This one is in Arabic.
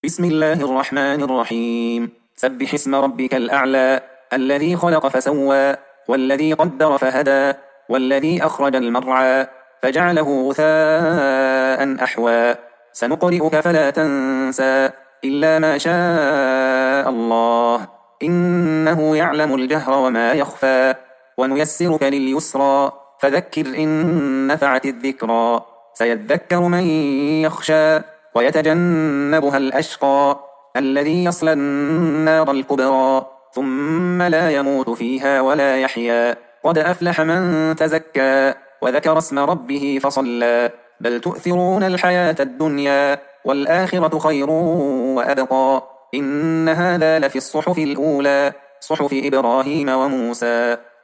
بسم الله الرحمن الرحيم. سبح اسم ربك الأعلى الذي خلق فسوى والذي قدر فهدى والذي أخرج المرعى فجعله غثاء أحوى سنقرئك فلا تنسى إلا ما شاء الله إنه يعلم الجهر وما يخفى ونيسرك لليسرى فذكر إن نفعت الذكرى سيذكر من يخشى ويتجنبها الأشقى الذي يصلى النار الكبرى ثم لا يموت فيها ولا يحيا قد أفلح من تزكى وذكر اسم ربه فصلى بل تؤثرون الحياة الدنيا والآخرة خير وأبقى إن هذا لفي الصحف الأولى صحف إبراهيم وموسى.